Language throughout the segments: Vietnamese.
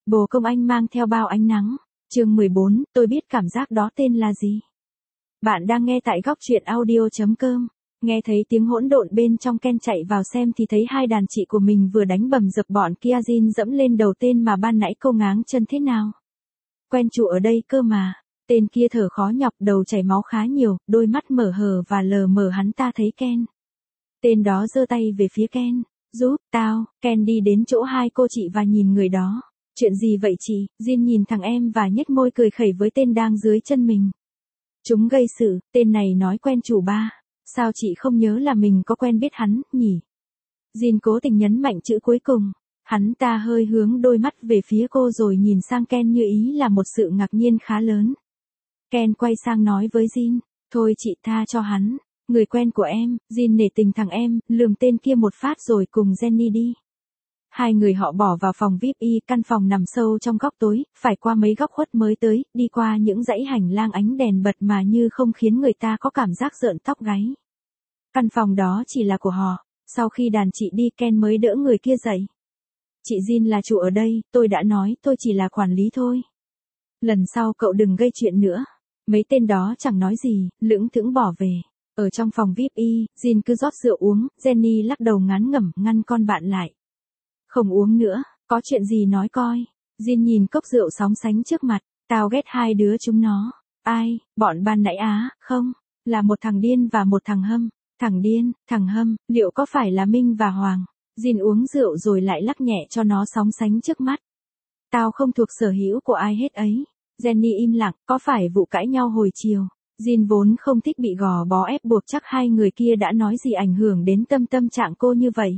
Bồ công anh mang theo bao ánh nắng. Chương 14, tôi biết cảm giác đó tên là gì. Bạn đang nghe tại góc truyện audio.com. Nghe thấy tiếng hỗn độn bên trong, Ken chạy vào xem thì thấy hai đàn chị của mình vừa đánh bầm dập bọn kia. Jin dẫm lên đầu tên mà ban nãy cô ngáng chân thế nào. Quen chủ ở đây cơ mà. Tên kia thở khó nhọc, đầu chảy máu khá nhiều, đôi mắt mở hờ và lờ mờ. Hắn ta thấy Ken. Tên đó giơ tay về phía Ken. Giúp tao. Ken đi đến chỗ hai cô chị và nhìn người đó. Chuyện gì vậy chị? Jin nhìn thằng em và nhếch môi cười khẩy với tên đang dưới chân mình. Chúng gây sự, tên này nói quen chủ ba. Sao chị không nhớ là mình có quen biết hắn, nhỉ? Jin cố tình nhấn mạnh chữ cuối cùng. Hắn ta hơi hướng đôi mắt về phía cô rồi nhìn sang Ken như ý là một sự ngạc nhiên khá lớn. Ken quay sang nói với Jin. Thôi chị tha cho hắn. Người quen của em. Jin nể tình thằng em, lườm tên kia một phát rồi cùng Jenny đi. Hai người họ bỏ vào phòng VIP, căn phòng nằm sâu trong góc tối, phải qua mấy góc khuất mới tới, đi qua những dãy hành lang ánh đèn bật mà như không khiến người ta có cảm giác rợn tóc gáy. Căn phòng đó chỉ là của họ. Sau khi đàn chị đi, Ken mới đỡ người kia dậy. Chị Jin là chủ ở đây, tôi đã nói tôi chỉ là quản lý thôi. Lần sau cậu đừng gây chuyện nữa. Mấy tên đó chẳng nói gì, lững thững bỏ về. Ở trong phòng VIP, Jin cứ rót rượu uống, Jenny lắc đầu ngán ngẩm ngăn con bạn lại. Không uống nữa, có chuyện gì nói coi. Jin nhìn cốc rượu sóng sánh trước mặt. Tao ghét hai đứa chúng nó. Ai? Bọn ban nãy á? Không, là một thằng điên và một thằng hâm. Thằng điên, thằng hâm, liệu có phải là Minh và Hoàng? Jin uống rượu rồi lại lắc nhẹ cho nó sóng sánh trước mắt. Tao không thuộc sở hữu của ai hết ấy. Jenny im lặng, có phải vụ cãi nhau hồi chiều? Jin vốn không thích bị gò bó ép buộc, chắc hai người kia đã nói gì ảnh hưởng đến tâm trạng cô như vậy.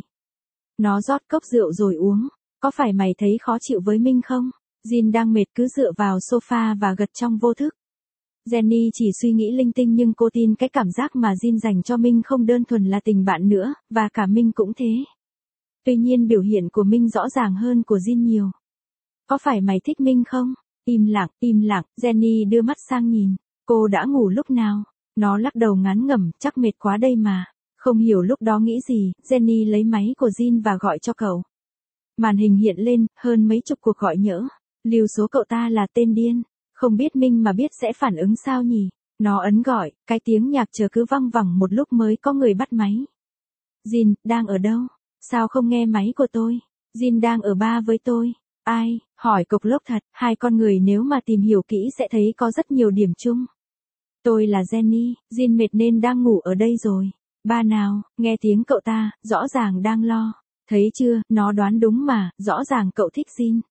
Nó rót cốc rượu rồi uống. Có phải mày thấy khó chịu với Minh không? Jin đang mệt cứ dựa vào sofa và gật trong vô thức. Jenny chỉ suy nghĩ linh tinh nhưng cô tin cái cảm giác mà Jin dành cho Minh không đơn thuần là tình bạn nữa, và cả Minh cũng thế. Tuy nhiên biểu hiện của Minh rõ ràng hơn của Jin nhiều. Có phải mày thích Minh không? Im lặng, Jenny đưa mắt sang nhìn. Cô đã ngủ lúc nào? Nó lắc đầu ngán ngẩm, chắc mệt quá đây mà. Không hiểu lúc đó nghĩ gì, Jenny lấy máy của Jin và gọi cho cậu. Màn hình hiện lên, hơn mấy chục cuộc gọi nhỡ. Lưu số cậu ta là tên điên. Không biết Minh mà biết sẽ phản ứng sao nhỉ? Nó ấn gọi, cái tiếng nhạc chờ cứ văng vẳng một lúc mới có người bắt máy. Jin, đang ở đâu? Sao không nghe máy của tôi? Jin đang ở bar với tôi. Ai? Hỏi cộc lốc thật, hai con người nếu mà tìm hiểu kỹ sẽ thấy có rất nhiều điểm chung. Tôi là Jenny, Jin mệt nên đang ngủ ở đây rồi. Ba nào, nghe tiếng cậu ta, rõ ràng đang lo. Thấy chưa, nó đoán đúng mà, rõ ràng cậu thích Jin.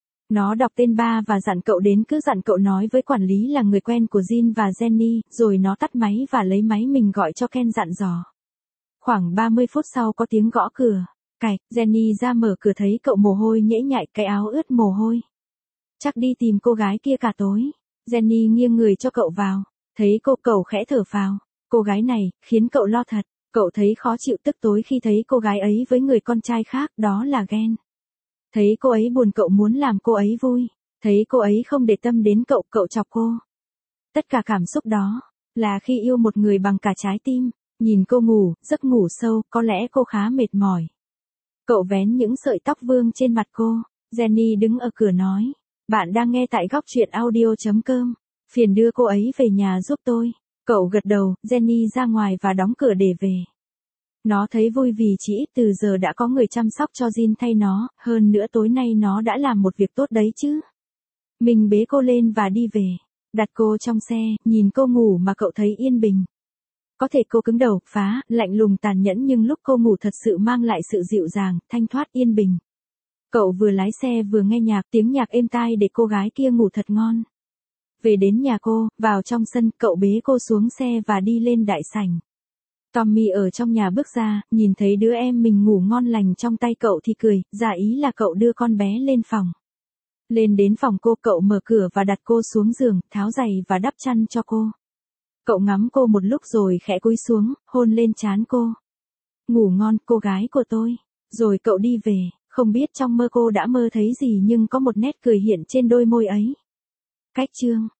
Nó đọc tên ba và dặn cậu đến, cứ dặn cậu nói với quản lý là người quen của Jin và Jenny, rồi nó tắt máy và lấy máy mình gọi cho Ken dặn dò. Khoảng 30 phút sau có tiếng gõ cửa. Cạch, Jenny ra mở cửa thấy cậu mồ hôi nhễ nhại, cái áo ướt mồ hôi. Chắc đi tìm cô gái kia cả tối. Jenny nghiêng người cho cậu vào. Thấy cậu khẽ thở phào. Cô gái này, khiến cậu lo thật. Cậu thấy khó chịu tức tối khi thấy cô gái ấy với người con trai khác, đó là ghen. Thấy cô ấy buồn cậu muốn làm cô ấy vui. Thấy cô ấy không để tâm đến cậu chọc cô. Tất cả cảm xúc đó, là khi yêu một người bằng cả trái tim. Nhìn cô ngủ, giấc ngủ sâu, có lẽ cô khá mệt mỏi. Cậu vén những sợi tóc vương trên mặt cô. Jenny đứng ở cửa nói. Bạn đang nghe tại góc truyện audio.com. Phiền đưa cô ấy về nhà giúp tôi. Cậu gật đầu, Jenny ra ngoài và đóng cửa để về. Nó thấy vui vì chỉ ít từ giờ đã có người chăm sóc cho Jin thay nó, hơn nữa tối nay nó đã làm một việc tốt đấy chứ. Mình bế cô lên và đi về. Đặt cô trong xe, nhìn cô ngủ mà cậu thấy yên bình. Có thể cô cứng đầu, phá, lạnh lùng tàn nhẫn nhưng lúc cô ngủ thật sự mang lại sự dịu dàng, thanh thoát yên bình. Cậu vừa lái xe vừa nghe nhạc, tiếng nhạc êm tai để cô gái kia ngủ thật ngon. Về đến nhà cô, vào trong sân, cậu bế cô xuống xe và đi lên đại sảnh. Tommy ở trong nhà bước ra, nhìn thấy đứa em mình ngủ ngon lành trong tay cậu thì cười, giả ý là cậu đưa con bé lên phòng. Lên đến phòng cô, cậu mở cửa và đặt cô xuống giường, tháo giày và đắp chăn cho cô. Cậu ngắm cô một lúc rồi khẽ cúi xuống, hôn lên trán cô. Ngủ ngon, cô gái của tôi. Rồi cậu đi về, không biết trong mơ cô đã mơ thấy gì nhưng có một nét cười hiện trên đôi môi ấy. Cách chương